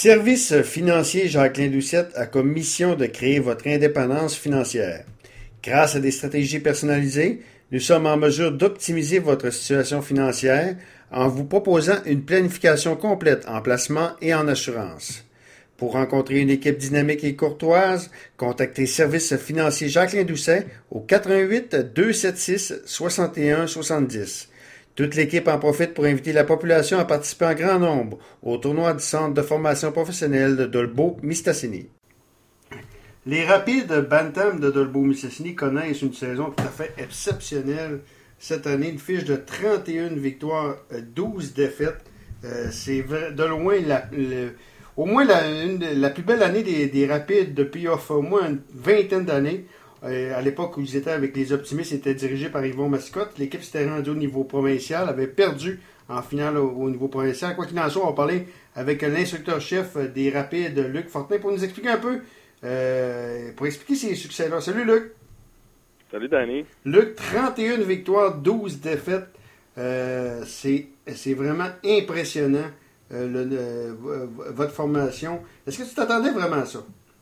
Service financier Jacqueline Doucette a comme mission de créer votre indépendance financière. Grâce à des stratégies personnalisées, nous sommes en mesure d'optimiser votre situation financière en vous proposant une planification complète en placement et en assurance. Pour rencontrer une équipe dynamique et courtoise, contactez Service financier Jacqueline Doucet au 88 276 61 70. Toute l'équipe en profite pour inviter la population à participer en grand nombre au tournoi du Centre de formation professionnelle de Dolbeau-Mistassini. Les Rapides Bantam de Dolbeau-Mistassini connaissent une saison tout à fait exceptionnelle cette année. Une fiche de 31 victoires, 12 défaites. C'est de loin au moins la plus belle année des Rapides depuis au moins une vingtaine d'années. À l'époque où ils étaient avec les Optimistes, ils étaient dirigés par Yvon Mascotte. L'équipe s'était rendue au niveau provincial, avait perdu en finale au niveau provincial. Quoi qu'il en soit, on va parler avec l'instructeur-chef des Rapides, Luc Fortin, pour nous expliquer un peu, pour expliquer ces succès-là. Salut Luc! Salut Danny! Luc, 31 victoires, 12 défaites. C'est vraiment impressionnant, votre formation. Est-ce que tu t'attendais vraiment à ça?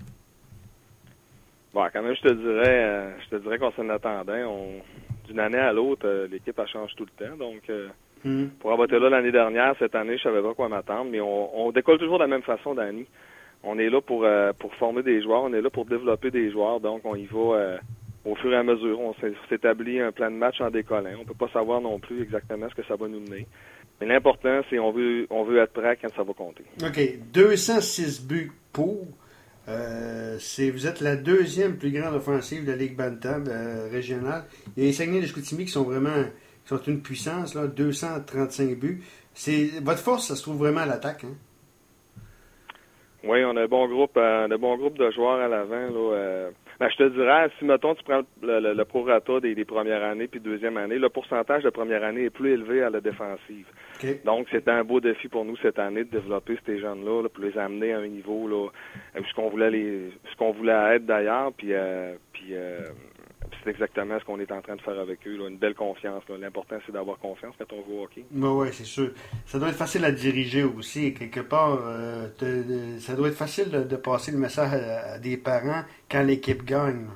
Bon, quand même, je te dirais qu'on s'en attendait. D'une année à l'autre, l'équipe elle change tout le temps. Donc, pour avoir été là l'année dernière, cette année, je savais pas quoi m'attendre. Mais on décolle toujours de la même façon, Danny. On est là pour former des joueurs, on est là pour développer des joueurs. Donc, on y va au fur et à mesure. On s'établit un plan de match en décollant. On peut pas savoir non plus exactement ce que ça va nous mener. Mais l'important, c'est on veut être prêt quand ça va compter. OK. 206 buts pour. Vous êtes la deuxième plus grande offensive de la Ligue Bantam régionale. Il y a les Saguenay-Chicoutimi qui sont une puissance, là, 235 buts. Votre force, ça se trouve vraiment à l'attaque, hein? Oui, on a un bon groupe de joueurs à l'avant. Je te dirais, si mettons tu prends le prorata des premières années puis deuxième année, le pourcentage de première année est plus élevé à la défensive. Okay. Donc c'était un beau défi pour nous cette année de développer ces jeunes-là, là, pour les amener à un niveau là, ce qu'on voulait être d'ailleurs, puis c'est exactement ce qu'on est en train de faire avec eux, là, une belle confiance. Là. L'important, c'est d'avoir confiance quand on joue au hockey. Oui, c'est sûr. Ça doit être facile à diriger aussi. Quelque part, ça doit être facile de passer le message à des parents quand l'équipe gagne.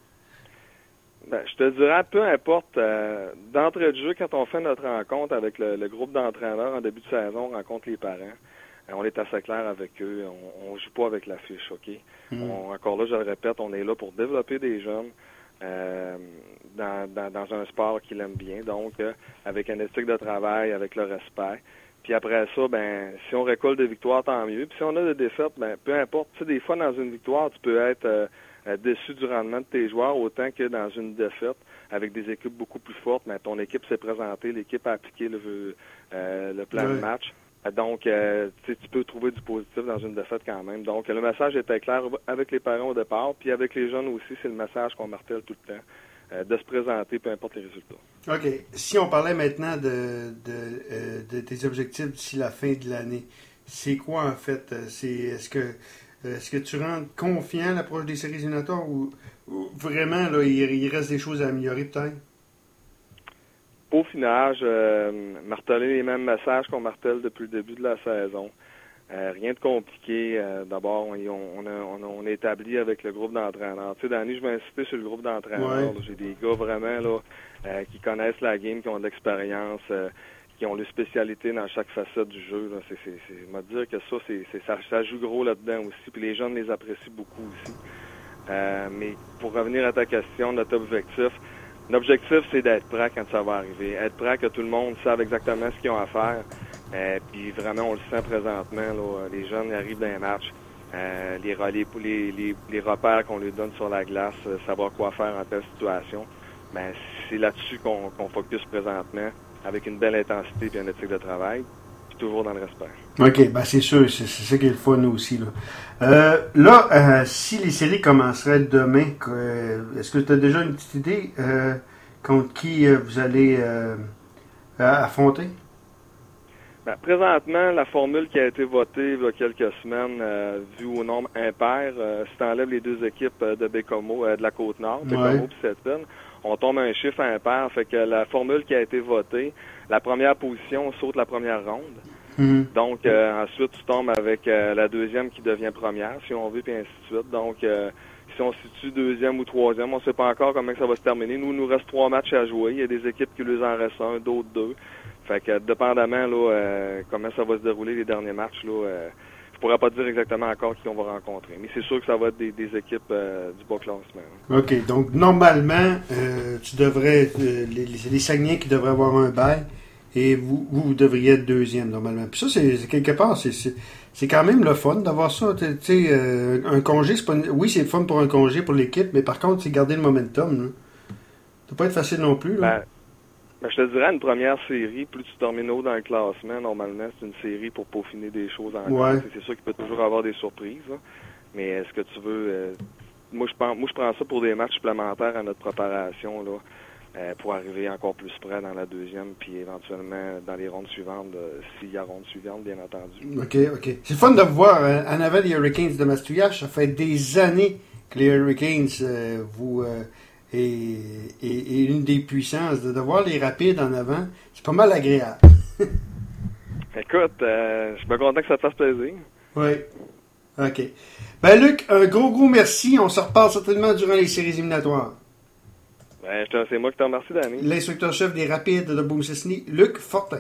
Je te dirais, peu importe, d'entrée de jeu, quand on fait notre rencontre avec le groupe d'entraîneurs en début de saison, on rencontre les parents. On est assez clair avec eux. On joue pas avec la fiche, OK? Encore là, je le répète, on est là pour développer des jeunes. Dans un sport qu'il aime bien, donc avec une éthique de travail, avec le respect. Puis après ça, si on récolte des victoires, tant mieux. Puis si on a des défaites, peu importe. Tu sais, des fois, dans une victoire, tu peux être déçu du rendement de tes joueurs, autant que dans une défaite, avec des équipes beaucoup plus fortes. Mais ton équipe s'est présentée, l'équipe a appliqué le plan de match. Donc, tu peux trouver du positif dans une défaite quand même. Donc, le message était clair avec les parents au départ, puis avec les jeunes aussi, c'est le message qu'on martèle tout le temps, de se présenter, peu importe les résultats. OK. Si on parlait maintenant de tes objectifs d'ici la fin de l'année, c'est quoi en fait? Est-ce que tu rends confiant à l'approche des séries éliminatoires ou vraiment là, il reste des choses à améliorer peut-être? Au final, marteler les mêmes messages qu'on martèle depuis le début de la saison. Rien de compliqué. D'abord, on a établi avec le groupe d'entraîneurs. Tu sais, Danny, je vais insister sur le groupe d'entraîneurs. Ouais. J'ai des gars vraiment là qui connaissent la game, qui ont de l'expérience, qui ont leur spécialité dans chaque facette du jeu. Là. Je vais te dire que ça joue gros là-dedans aussi. Puis les jeunes les apprécient beaucoup aussi. Mais pour revenir à ta question, notre objectif, c'est d'être prêt quand ça va arriver. Être prêt que tout le monde sache exactement ce qu'ils ont à faire. Puis vraiment, on le sent présentement. Là, les jeunes arrivent dans les matchs. Les repères qu'on leur donne sur la glace, savoir quoi faire en telle situation. C'est là-dessus qu'on focus présentement, avec une belle intensité et une éthique de travail. Puis toujours dans le respect. OK, c'est sûr, c'est ça qui est le fun aussi. Là, si les séries commenceraient demain, est-ce que tu as déjà une petite idée contre qui vous allez affronter? Présentement, la formule qui a été votée il y a quelques semaines, vue au nombre impair, si tu enlèves les deux équipes de Bécomo, de la Côte-Nord, Bécomo et Seton, on tombe à un chiffre impair. Fait que la formule qui a été votée, la première position saute la première ronde. Donc, ensuite, tu tombes avec la deuxième qui devient première, si on veut, puis ainsi de suite. Donc, si on se situe deuxième ou troisième, on ne sait pas encore comment ça va se terminer. Nous, il nous reste 3 matchs à jouer. Il y a des équipes qui lui en restent 1, d'autres 2. Fait que, dépendamment là, comment ça va se dérouler les derniers matchs, là, je pourrais pas dire exactement encore qui on va rencontrer. Mais c'est sûr que ça va être des équipes du bas classement. OK. Donc, normalement, tu devrais, les Saguenay qui devraient avoir un bail, et vous devriez être deuxième, normalement. Puis ça, c'est quelque part, c'est quand même le fun d'avoir ça. Tu sais, un congé, c'est pas oui, c'est le fun pour un congé pour l'équipe, mais par contre, c'est garder le momentum. Là. Ça peut pas être facile non plus. Là. Ben, je te dirais, une première série, plus tu termines haut dans le classement, normalement, c'est une série pour peaufiner des choses encore. Ouais. C'est sûr qu'il peut toujours avoir des surprises, là. Mais est-ce que tu veux... moi, je prends ça pour des matchs supplémentaires à notre préparation, là, pour arriver encore plus près dans la deuxième, puis éventuellement dans les rondes suivantes, s'il y a rondes suivantes, bien entendu. OK. C'est fun de voir en avant les Hurricanes de Mascouillage. Ça fait des années que les Hurricanes et une des puissances, de voir les rapides en avant, c'est pas mal agréable. Écoute, je suis bien content que ça te fasse plaisir. Oui. OK. Ben, Luc, un gros merci. On se reparle certainement durant les séries éliminatoires. Ben, c'est moi qui te remercie, Danny. L'instructeur-chef des Rapides de Beaumont-Cessny, Luc Fortin.